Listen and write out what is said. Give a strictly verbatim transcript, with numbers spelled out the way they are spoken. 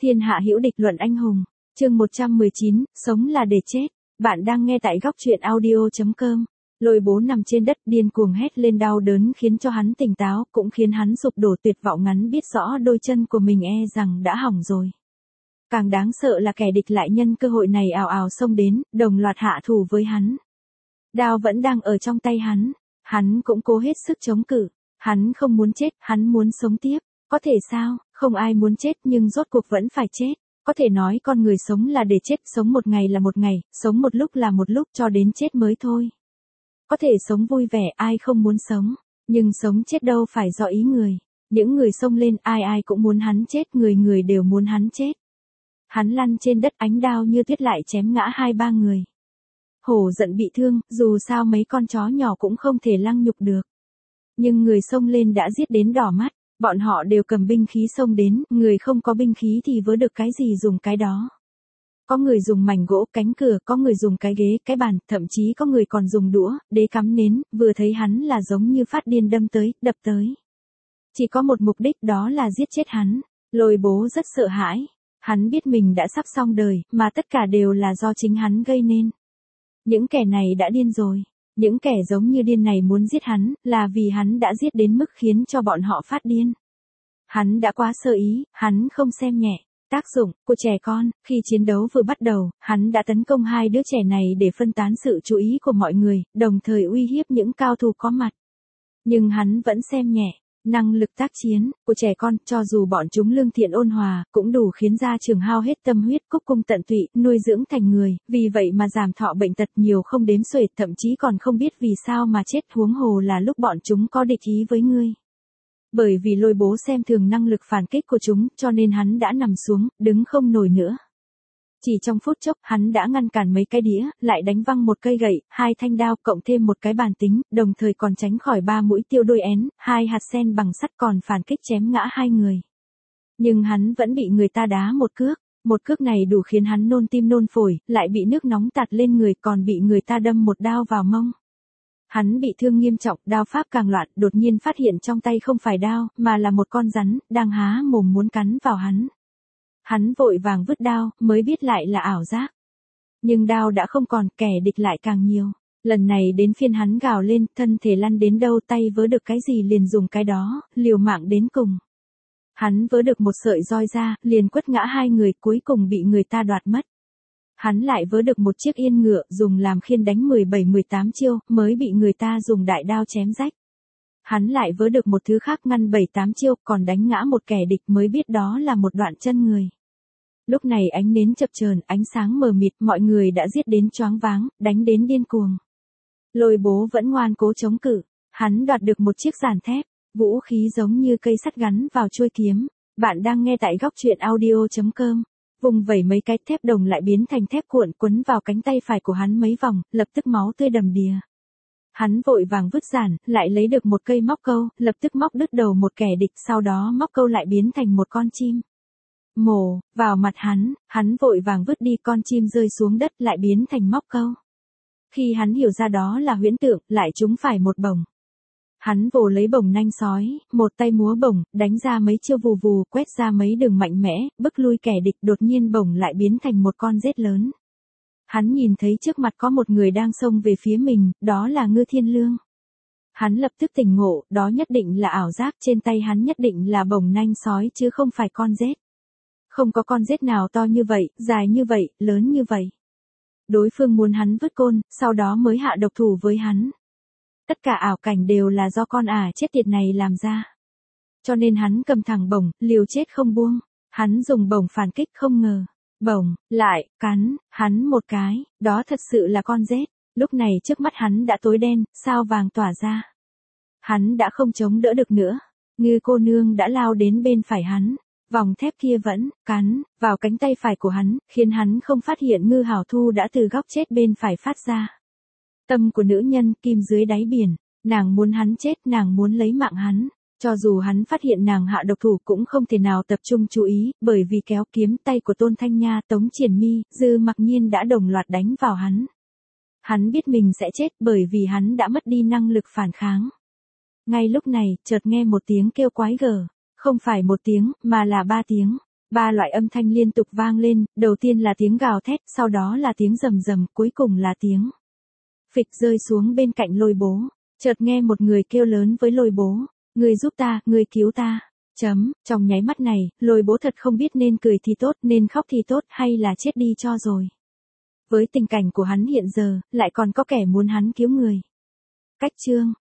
Thiên hạ hữu địch luận anh hùng. Chương một trăm mười chín, sống là để chết. Bạn đang nghe tại góc truyện audio chấm com. Lôi bố nằm trên đất điên cuồng hét lên đau đớn khiến cho hắn tỉnh táo, cũng khiến hắn sụp đổ tuyệt vọng ngắn biết rõ đôi chân của mình e rằng đã hỏng rồi. Càng đáng sợ là kẻ địch lại nhân cơ hội này ào ào xông đến, đồng loạt hạ thủ với hắn. Đao vẫn đang ở trong tay hắn, hắn cũng cố hết sức chống cự, hắn không muốn chết, hắn muốn sống tiếp. Có thể sao, không ai muốn chết nhưng rốt cuộc vẫn phải chết. Có thể nói con người sống là để chết, sống một ngày là một ngày, sống một lúc là một lúc cho đến chết mới thôi. Có thể sống vui vẻ, ai không muốn sống, nhưng sống chết đâu phải do ý người. Những người xông lên ai ai cũng muốn hắn chết, người người đều muốn hắn chết. Hắn lăn trên đất, ánh đao như tuyết lại chém ngã hai ba người. Hổ giận bị thương, dù sao mấy con chó nhỏ cũng không thể lăng nhục được. Nhưng người xông lên đã giết đến đỏ mắt. Bọn họ đều cầm binh khí xông đến, người không có binh khí thì vớ được cái gì dùng cái đó. Có người dùng mảnh gỗ, cánh cửa, có người dùng cái ghế, cái bàn, thậm chí có người còn dùng đũa, đế cắm nến, vừa thấy hắn là giống như phát điên đâm tới, đập tới. Chỉ có một mục đích, đó là giết chết hắn. Lôi bố rất sợ hãi. Hắn biết mình đã sắp xong đời, mà tất cả đều là do chính hắn gây nên. Những kẻ này đã điên rồi. Những kẻ giống như điên này muốn giết hắn, là vì hắn đã giết đến mức khiến cho bọn họ phát điên. Hắn đã quá sơ ý, hắn không xem nhẹ tác dụng của trẻ con. Khi chiến đấu vừa bắt đầu, hắn đã tấn công hai đứa trẻ này để phân tán sự chú ý của mọi người, đồng thời uy hiếp những cao thủ có mặt. Nhưng hắn vẫn xem nhẹ năng lực tác chiến của trẻ con, cho dù bọn chúng lương thiện ôn hòa, cũng đủ khiến gia trưởng hao hết tâm huyết, cúc cung tận tụy, nuôi dưỡng thành người, vì vậy mà giảm thọ bệnh tật nhiều không đếm xuể, thậm chí còn không biết vì sao mà chết, huống hồ là lúc bọn chúng có địch ý với ngươi. Bởi vì lôi bố xem thường năng lực phản kích của chúng, cho nên hắn đã nằm xuống, đứng không nổi nữa. Chỉ trong phút chốc, hắn đã ngăn cản mấy cái đĩa, lại đánh văng một cây gậy, hai thanh đao, cộng thêm một cái bàn tính, đồng thời còn tránh khỏi ba mũi tiêu đôi én, hai hạt sen bằng sắt, còn phản kích chém ngã hai người. Nhưng hắn vẫn bị người ta đá một cước, một cước này đủ khiến hắn nôn tim nôn phổi, lại bị nước nóng tạt lên người, còn bị người ta đâm một đao vào mông. Hắn bị thương nghiêm trọng, đao pháp càng loạn, đột nhiên phát hiện trong tay không phải đao, mà là một con rắn, đang há mồm muốn cắn vào hắn. Hắn vội vàng vứt đao, mới biết lại là ảo giác. Nhưng đao đã không còn, kẻ địch lại càng nhiều. Lần này đến phiên hắn gào lên, thân thể lăn đến đâu tay vớ được cái gì liền dùng cái đó, liều mạng đến cùng. Hắn vớ được một sợi roi ra, liền quất ngã hai người, cuối cùng bị người ta đoạt mất. Hắn lại vớ được một chiếc yên ngựa, dùng làm khiên đánh mười bảy mười tám chiêu, mới bị người ta dùng đại đao chém rách. Hắn lại vớ được một thứ khác ngăn bảy tám chiêu, còn đánh ngã một kẻ địch, mới biết đó là một đoạn chân người. Lúc này ánh nến chập chờn, ánh sáng mờ mịt, mọi người đã giết đến choáng váng, đánh đến điên cuồng. Lôi bố vẫn ngoan cố chống cự, hắn đoạt được một chiếc giản thép, vũ khí giống như cây sắt gắn vào chuôi kiếm. Bạn đang nghe tại góc truyện audio chấm com. Vùng vẩy mấy cái thép đồng lại biến thành thép cuộn, quấn vào cánh tay phải của hắn mấy vòng, lập tức máu tươi đầm đìa. Hắn vội vàng vứt giản, lại lấy được một cây móc câu, lập tức móc đứt đầu một kẻ địch, sau đó móc câu lại biến thành một con chim. Mổ vào mặt hắn, hắn vội vàng vứt đi, con chim rơi xuống đất lại biến thành móc câu. Khi hắn hiểu ra đó là huyễn tượng, lại trúng phải một bổng. Hắn vồ lấy bổng nanh sói, một tay múa bổng, đánh ra mấy chiêu vù vù, quét ra mấy đường mạnh mẽ, bức lui kẻ địch, đột nhiên bổng lại biến thành một con rết lớn. Hắn nhìn thấy trước mặt có một người đang xông về phía mình, đó là Ngư Thiên Lương. Hắn lập tức tỉnh ngộ, đó nhất định là ảo giác, trên tay hắn nhất định là bổng nanh sói chứ không phải con rết. Không có con rết nào to như vậy, dài như vậy, lớn như vậy. Đối phương muốn hắn vứt côn, sau đó mới hạ độc thủ với hắn. Tất cả ảo cảnh đều là do con ả chết tiệt này làm ra. Cho nên hắn cầm thẳng bổng, liều chết không buông. Hắn dùng bổng phản kích, không ngờ. Bổng, lại, cắn, hắn một cái, đó thật sự là con rết. Lúc này trước mắt hắn đã tối đen, sao vàng tỏa ra. Hắn đã không chống đỡ được nữa. Ngư cô nương đã lao đến bên phải hắn. Vòng thép kia vẫn, cắn, vào cánh tay phải của hắn, khiến hắn không phát hiện Ngư Hảo Thu đã từ góc chết bên phải phát ra. Tâm của nữ nhân, kim dưới đáy biển, nàng muốn hắn chết, nàng muốn lấy mạng hắn. Cho dù hắn phát hiện nàng hạ độc thủ cũng không thể nào tập trung chú ý, bởi vì kéo kiếm tay của Tôn Thanh Nha, Tống Triển Mi, Dư Mặc Nhiên đã đồng loạt đánh vào hắn. Hắn biết mình sẽ chết bởi vì hắn đã mất đi năng lực phản kháng. Ngay lúc này, chợt nghe một tiếng kêu quái gở, không phải một tiếng, mà là ba tiếng. Ba loại âm thanh liên tục vang lên, đầu tiên là tiếng gào thét, sau đó là tiếng rầm rầm, cuối cùng là tiếng phịch rơi xuống bên cạnh Lôi Bố. Chợt nghe một người kêu lớn với Lôi Bố, người giúp ta, người cứu ta. Chấm, trong nháy mắt này, Lôi Bố thật không biết nên cười thì tốt, nên khóc thì tốt, hay là chết đi cho rồi. Với tình cảnh của hắn hiện giờ, lại còn có kẻ muốn hắn cứu người. Cách chương